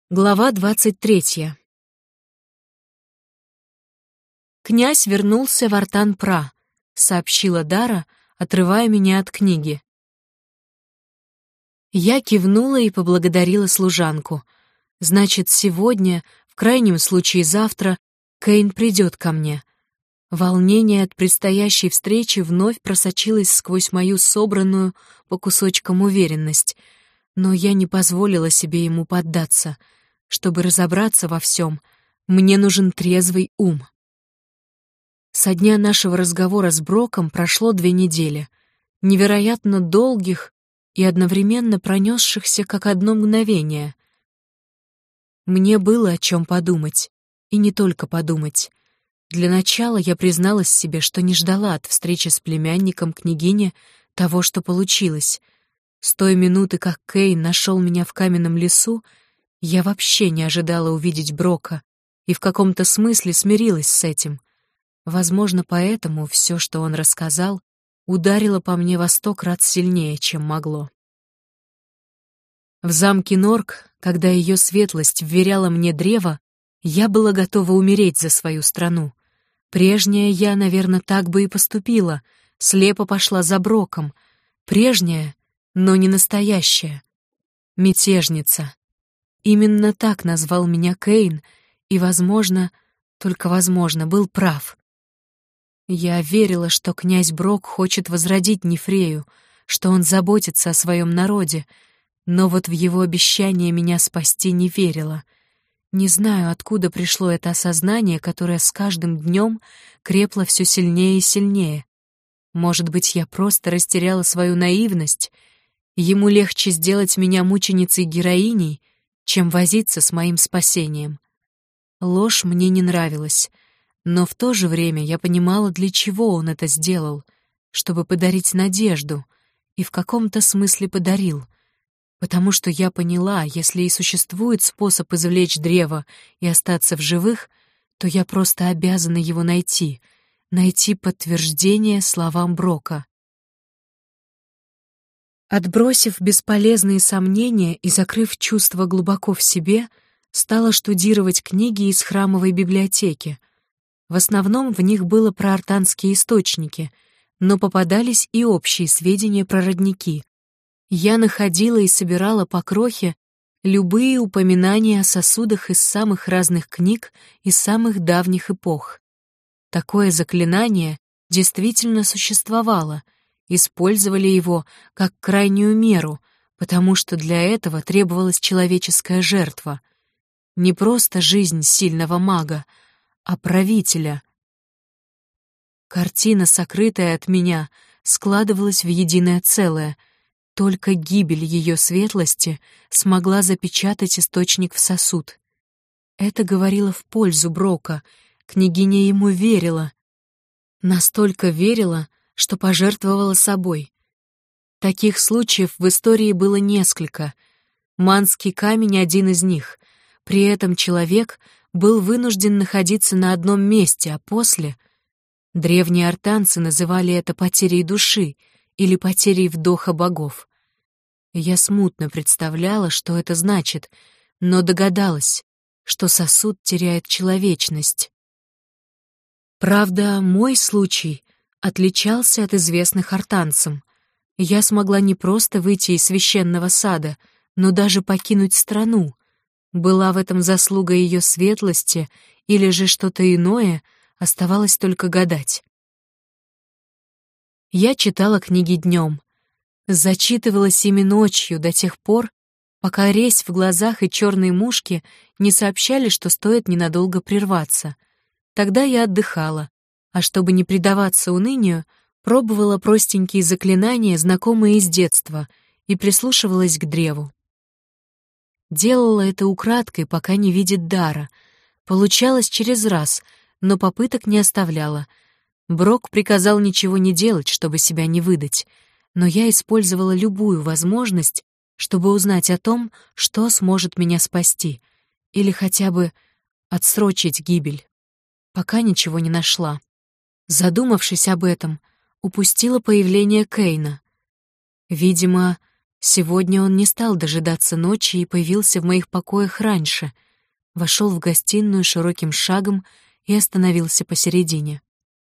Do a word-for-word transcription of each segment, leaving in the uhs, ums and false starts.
Глава двадцать третья. «Князь вернулся в Артан-Пра», — сообщила Дара, отрывая меня от книги. Я кивнула и поблагодарила служанку. Значит, сегодня, в крайнем случае завтра, Кейн придет ко мне. Волнение от предстоящей встречи вновь просочилось сквозь мою собранную по кусочкам уверенность, но я не позволила себе ему поддаться. Чтобы разобраться во всем, мне нужен трезвый ум. Со дня нашего разговора с Броком прошло две недели, невероятно долгих и одновременно пронесшихся как одно мгновение. Мне было о чем подумать, и не только подумать. Для начала я призналась себе, что не ждала от встречи с племянником княгини того, что получилось. С той минуты, как Кейн нашел меня в каменном лесу, я вообще не ожидала увидеть Брока и в каком-то смысле смирилась с этим. Возможно, поэтому все, что он рассказал, ударило по мне во сто крат сильнее, чем могло. В замке Норк, когда ее светлость вверяла мне древо, я была готова умереть за свою страну. Прежняя я, наверное, так бы и поступила, слепо пошла за Броком. Прежняя, но не настоящая. Мятежница. Именно так назвал меня Кейн, и, возможно, только возможно, был прав. Я верила, что князь Брок хочет возродить Нефрею, что он заботится о своем народе, но вот в его обещание меня спасти не верила. Не знаю, откуда пришло это осознание, которое с каждым днем крепло все сильнее и сильнее. Может быть, я просто растеряла свою наивность, и ему легче сделать меня мученицей-героиней, чем возиться с моим спасением. Ложь мне не нравилась, но в то же время я понимала, для чего он это сделал, чтобы подарить надежду, и в каком-то смысле подарил, потому что я поняла, если и существует способ извлечь древо и остаться в живых, то я просто обязана его найти, найти подтверждение словам Брока. Отбросив бесполезные сомнения и закрыв чувства глубоко в себе, стала штудировать книги из храмовой библиотеки. В основном в них было про артанские источники, но попадались и общие сведения про родники. Я находила и собирала по крохе любые упоминания о сосудах из самых разных книг и самых давних эпох. Такое заклинание действительно существовало, использовали его как крайнюю меру, потому что для этого требовалась человеческая жертва. Не просто жизнь сильного мага, а правителя. Картина, сокрытая от меня, складывалась в единое целое. Только гибель ее светлости смогла запечатать источник в сосуд. Это говорило в пользу Брока, княгиня ему верила. Настолько верила, что пожертвовала собой. Таких случаев в истории было несколько. Манский камень — один из них. При этом человек был вынужден находиться на одном месте, а после... Древние артанцы называли это потерей души или потерей вдоха богов. Я смутно представляла, что это значит, но догадалась, что сосуд теряет человечность. Правда, мой случай отличался от известных артанцам. Я смогла не просто выйти из священного сада, но даже покинуть страну. Была в этом заслуга ее светлости или же что-то иное, оставалось только гадать. Я читала книги днем, зачитывалась ими ночью до тех пор, пока резь в глазах и черные мушки не сообщали, что стоит ненадолго прерваться. Тогда я отдыхала, а чтобы не предаваться унынию, пробовала простенькие заклинания, знакомые из детства, и прислушивалась к древу. Делала это украдкой, пока не видит Дара. Получалось через раз, но попыток не оставляла. Брок приказал ничего не делать, чтобы себя не выдать, но я использовала любую возможность, чтобы узнать о том, что сможет меня спасти, или хотя бы отсрочить гибель. Пока ничего не нашла. Задумавшись об этом, упустила появление Кейна. Видимо, Сегодня он не стал дожидаться ночи и появился в моих покоях раньше, вошел в гостиную широким шагом и остановился посередине.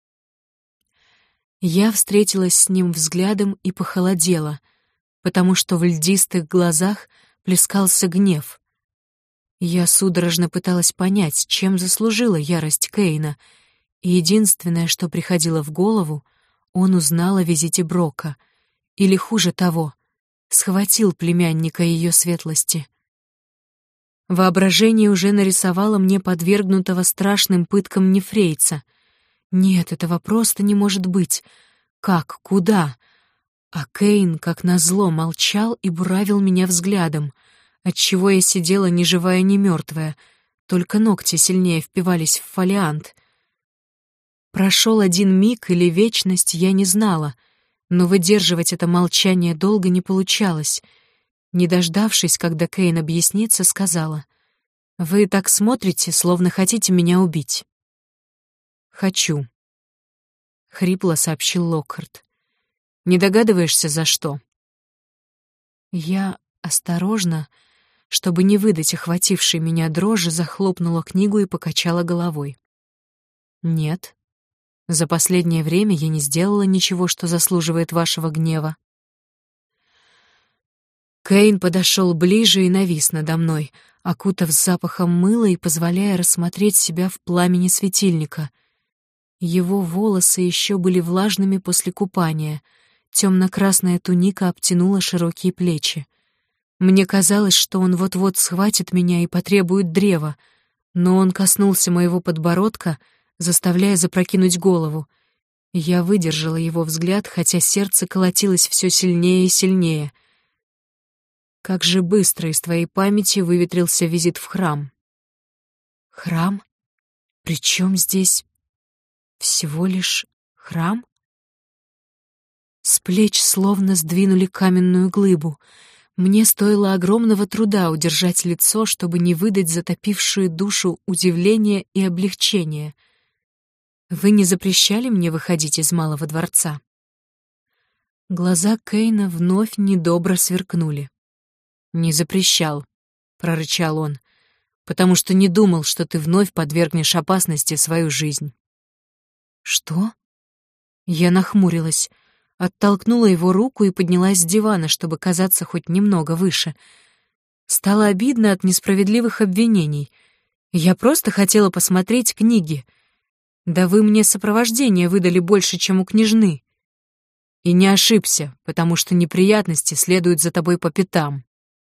Я встретилась с ним взглядом и похолодела, потому что в льдистых глазах плескался гнев. Я судорожно пыталась понять, чем заслужила ярость Кейна, и единственное, что приходило в голову, он узнал о визите Брока, или, хуже того, схватил племянника ее светлости. Воображение уже нарисовало мне подвергнутого страшным пыткам нефрейца. Нет, этого просто не может быть. Как? Куда? А Кейн, как назло, молчал и буравил меня взглядом, отчего я сидела ни живая, ни мертвая, только ногти сильнее впивались в фолиант. Прошел один миг или вечность, я не знала, но выдерживать это молчание долго не получалось. Не дождавшись, когда Кейн объяснится, сказала: «Вы так смотрите, словно хотите меня убить». «Хочу», — хрипло сообщил Локхарт. «Не догадываешься, за что?» Я осторожно, чтобы не выдать охватившей меня дрожи, захлопнула книгу и покачала головой. «Нет. За последнее время я не сделала ничего, что заслуживает вашего гнева». Кейн подошел ближе и навис надо мной, окутав запахом мыла и позволяя рассмотреть себя в пламени светильника. Его волосы еще были влажными после купания, темно-красная туника обтянула широкие плечи. Мне казалось, что он вот-вот схватит меня и потребует древа, но он коснулся моего подбородка, заставляя запрокинуть голову. Я выдержала его взгляд, хотя сердце колотилось все сильнее и сильнее. Как же быстро из твоей памяти выветрился визит в храм. Храм? Причем здесь всего лишь храм? С плеч словно сдвинули каменную глыбу. Мне стоило огромного труда удержать лицо, чтобы не выдать затопившую душу удивление и облегчение. Вы не запрещали мне выходить из Малого дворца? Глаза Кейна вновь недобро сверкнули. «Не запрещал», — прорычал он, «потому что не думал, что ты вновь подвергнешь опасности свою жизнь». «Что?» Я нахмурилась, оттолкнула его руку и поднялась с дивана, чтобы казаться хоть немного выше. Стало обидно от несправедливых обвинений. Я просто хотела посмотреть книги. Да вы мне сопровождение выдали больше, чем у княжны. И не ошибся, потому что неприятности следуют за тобой по пятам.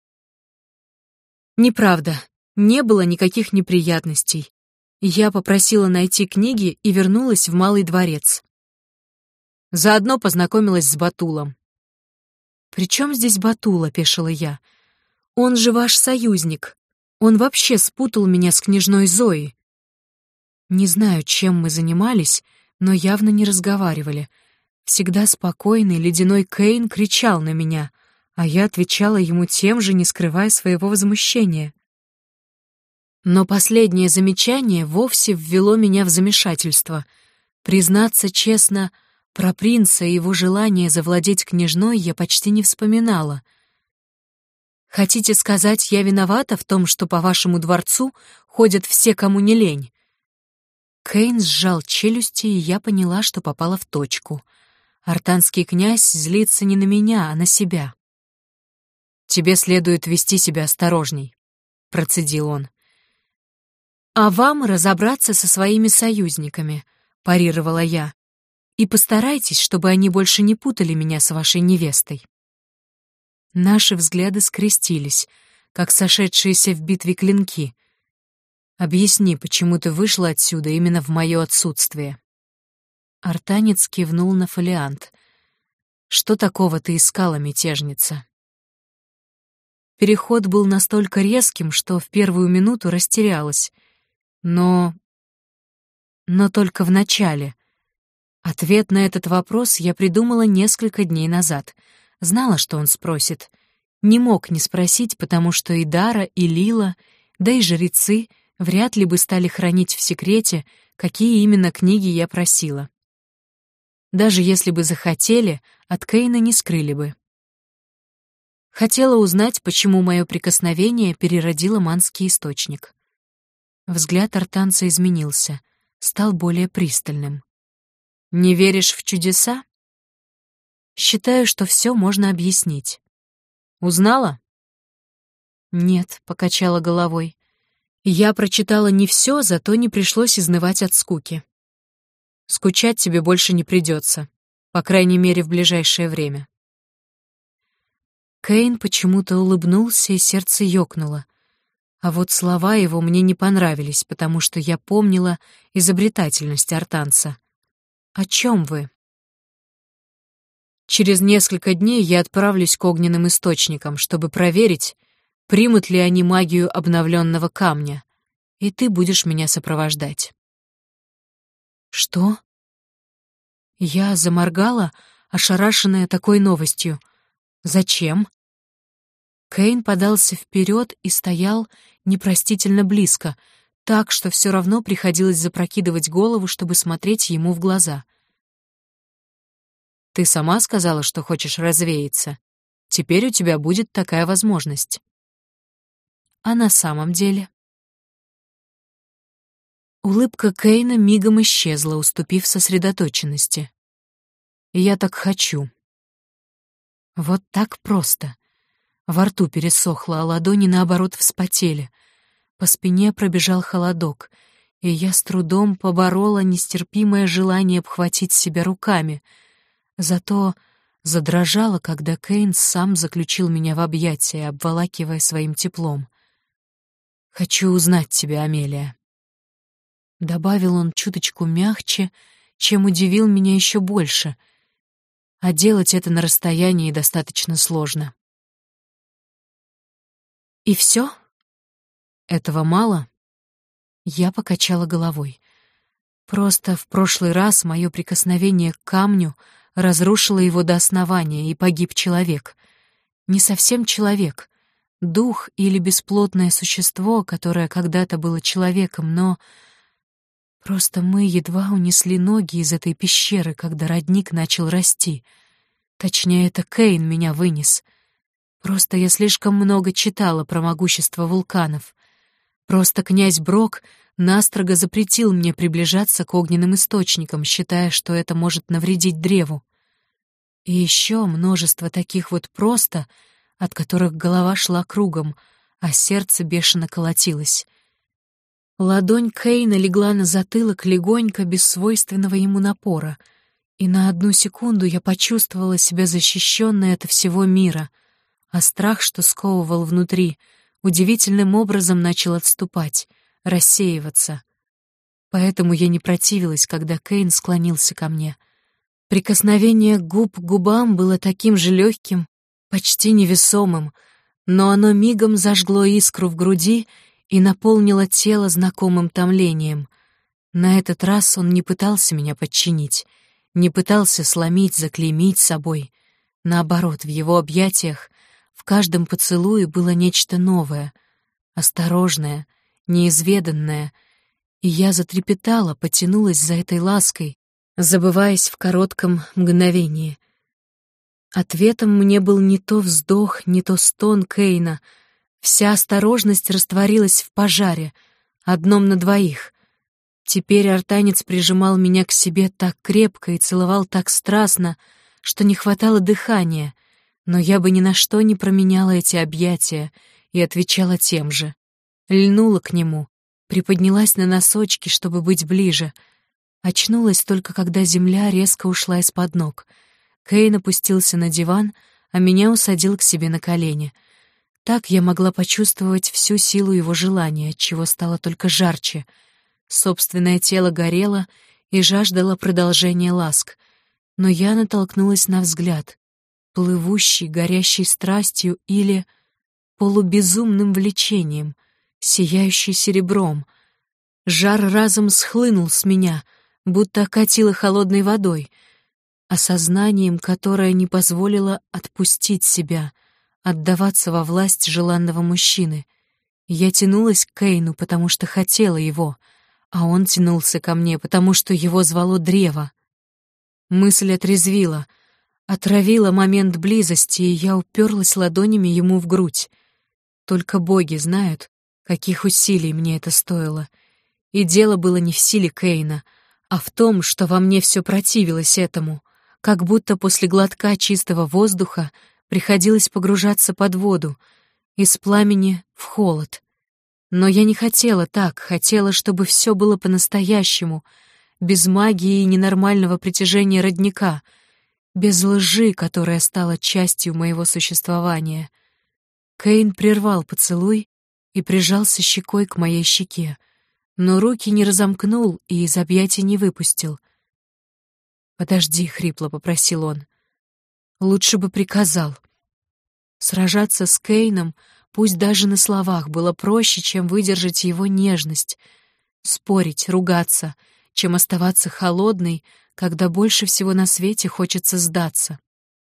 Неправда, не было никаких неприятностей. Я попросила найти книги и вернулась в Малый дворец. Заодно познакомилась с Батулом. «При чем здесь Батул?» — опешила я. «Он же ваш союзник. Он вообще спутал меня с княжной Зоей». Не знаю, чем мы занимались, но явно не разговаривали. Всегда спокойный ледяной Кейн кричал на меня, а я отвечала ему тем же, не скрывая своего возмущения. Но последнее замечание вовсе ввело меня в замешательство. Признаться честно, про принца и его желание завладеть княжной я почти не вспоминала. «Хотите сказать, я виновата в том, что по вашему дворцу ходят все, кому не лень?» Кейн сжал челюсти, и я поняла, что попала в точку. Артанский князь злится не на меня, а на себя. «Тебе следует вести себя осторожней», — процедил он. «А вам разобраться со своими союзниками», — парировала я. «И постарайтесь, чтобы они больше не путали меня с вашей невестой». Наши взгляды скрестились, как сошедшиеся в битве клинки. «Объясни, почему ты вышла отсюда именно в мое отсутствие?» Артанец кивнул на фолиант. «Что такого ты искала, мятежница?» Переход был настолько резким, что в первую минуту растерялась. Но... но только в начале. Ответ на этот вопрос я придумала несколько дней назад. Знала, что он спросит. Не мог не спросить, потому что и Дара, и Лила, да и жрецы вряд ли бы стали хранить в секрете, какие именно книги я просила. Даже если бы захотели, от Кейна не скрыли бы. Хотела узнать, почему мое прикосновение переродило манский источник. Взгляд артанца изменился, стал более пристальным. «Не веришь в чудеса?» «Считаю, что все можно объяснить». «Узнала?» «Нет», — покачала головой. «Я прочитала не все, зато не пришлось изнывать от скуки. Скучать тебе больше не придется, по крайней мере, в ближайшее время». Кейн почему-то улыбнулся, и сердце ёкнуло. А вот слова его мне не понравились, потому что я помнила изобретательность артанца. «О чем вы?» «Через несколько дней я отправлюсь к огненным источникам, чтобы проверить, примут ли они магию обновленного камня, и ты будешь меня сопровождать». «Что?» Я заморгала, ошарашенная такой новостью. «Зачем?» Кейн подался вперед и стоял непростительно близко, так, что все равно приходилось запрокидывать голову, чтобы смотреть ему в глаза. «Ты сама сказала, что хочешь развеяться. Теперь у тебя будет такая возможность». «А на самом деле?» Улыбка Кейна мигом исчезла, уступив сосредоточенности. «Я так хочу». Вот так просто. Во рту пересохло, а ладони, наоборот, вспотели. По спине пробежал холодок, и я с трудом поборола нестерпимое желание обхватить себя руками. Зато задрожала, когда Кейн сам заключил меня в объятия, обволакивая своим теплом. «Хочу узнать тебя, Амелия». Добавил он чуточку мягче, чем удивил меня еще больше. А делать это на расстоянии достаточно сложно. «И все? Этого мало?» Я покачала головой. Просто в прошлый раз мое прикосновение к камню разрушило его до основания, и погиб человек. Не совсем человек, дух или бесплотное существо, которое когда-то было человеком, но... Просто мы едва унесли ноги из этой пещеры, когда родник начал расти. Точнее, это Кейн меня вынес. Просто я слишком много читала про могущество вулканов. Просто князь Брок настрого запретил мне приближаться к огненным источникам, считая, что это может навредить древу. И еще множество таких вот просто, от которых голова шла кругом, а сердце бешено колотилось. Ладонь Кейна легла на затылок легонько, без свойственного ему напора, и на одну секунду я почувствовала себя защищенной от всего мира, а страх, что сковывал внутри, удивительным образом начал отступать, рассеиваться. Поэтому я не противилась, когда Кейн склонился ко мне. Прикосновение губ к губам было таким же легким, почти невесомым, но оно мигом зажгло искру в груди и наполнило тело знакомым томлением. На этот раз он не пытался меня подчинить, не пытался сломить, заклеймить собой. Наоборот, в его объятиях, в каждом поцелуе было нечто новое, осторожное, неизведанное, и я затрепетала, потянулась за этой лаской, забываясь в коротком мгновении. Ответом мне был не то вздох, не то стон Кейна. Вся осторожность растворилась в пожаре, одном на двоих. Теперь артанец прижимал меня к себе так крепко и целовал так страстно, что не хватало дыхания, но я бы ни на что не променяла эти объятия и отвечала тем же. Льнула к нему, приподнялась на носочки, чтобы быть ближе. Очнулась только, когда земля резко ушла из-под ног. Кейн опустился на диван, а меня усадил к себе на колени. Так я могла почувствовать всю силу его желания, отчего стало только жарче. Собственное тело горело и жаждало продолжения ласк. Но я натолкнулась на взгляд, плывущий, горящий страстью или полубезумным влечением, сияющий серебром. Жар разом схлынул с меня, будто окатило холодной водой, осознанием, которое не позволило отпустить себя, отдаваться во власть желанного мужчины. Я тянулась к Кейну, потому что хотела его, а он тянулся ко мне, потому что его звало древо. Мысль отрезвила, отравило момент близости, и я уперлась ладонями ему в грудь. Только боги знают, каких усилий мне это стоило. И дело было не в силе Кейна, а в том, что во мне все противилось этому, как будто после глотка чистого воздуха приходилось погружаться под воду, из пламени в холод. Но я не хотела так, хотела, чтобы все было по-настоящему, без магии и ненормального притяжения родника, без лжи, которая стала частью моего существования. Кейн прервал поцелуй и прижался щекой к моей щеке, но руки не разомкнул и из объятий не выпустил. «Подожди», — хрипло попросил он. «Лучше бы приказал». Сражаться с Кейном, пусть даже на словах, было проще, чем выдержать его нежность, спорить, ругаться, чем оставаться холодной, когда больше всего на свете хочется сдаться.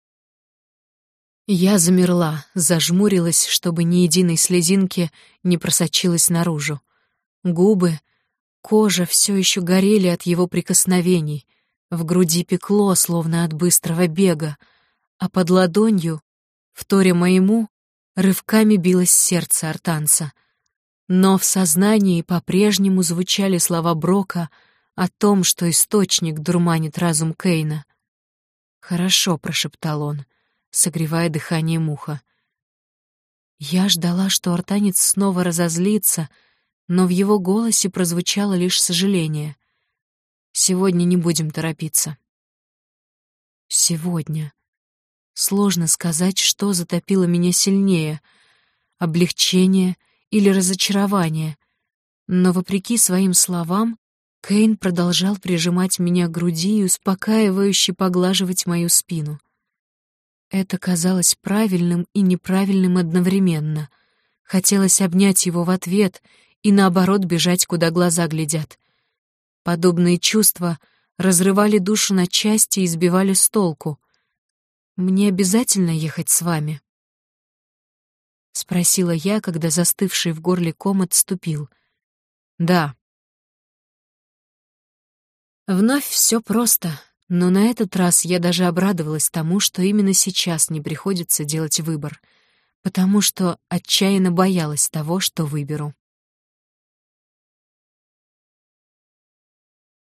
Я замерла, зажмурилась, чтобы ни единой слезинки не просочилась наружу. Губы, кожа все еще горели от его прикосновений, в груди пекло, словно от быстрого бега, а под ладонью, вторя моему, рывками билось сердце артанца. Но в сознании по-прежнему звучали слова Брока о том, что источник дурманит разум Кейна. «Хорошо», — прошептал он, согревая дыханием уха. Я ждала, что артанец снова разозлится, но в его голосе прозвучало лишь сожаление. «Сегодня не будем торопиться». Сегодня. Сложно сказать, что затопило меня сильнее — облегчение или разочарование. Но, вопреки своим словам, Кейн продолжал прижимать меня к груди и успокаивающе поглаживать мою спину. Это казалось правильным и неправильным одновременно. Хотелось обнять его в ответ и, наоборот, бежать, куда глаза глядят. Подобные чувства разрывали душу на части и сбивали с толку. «Мне обязательно ехать с вами?» — спросила я, когда застывший в горле ком отступил. «Да». Вновь все просто, но на этот раз я даже обрадовалась тому, что именно сейчас не приходится делать выбор, потому что отчаянно боялась того, что выберу.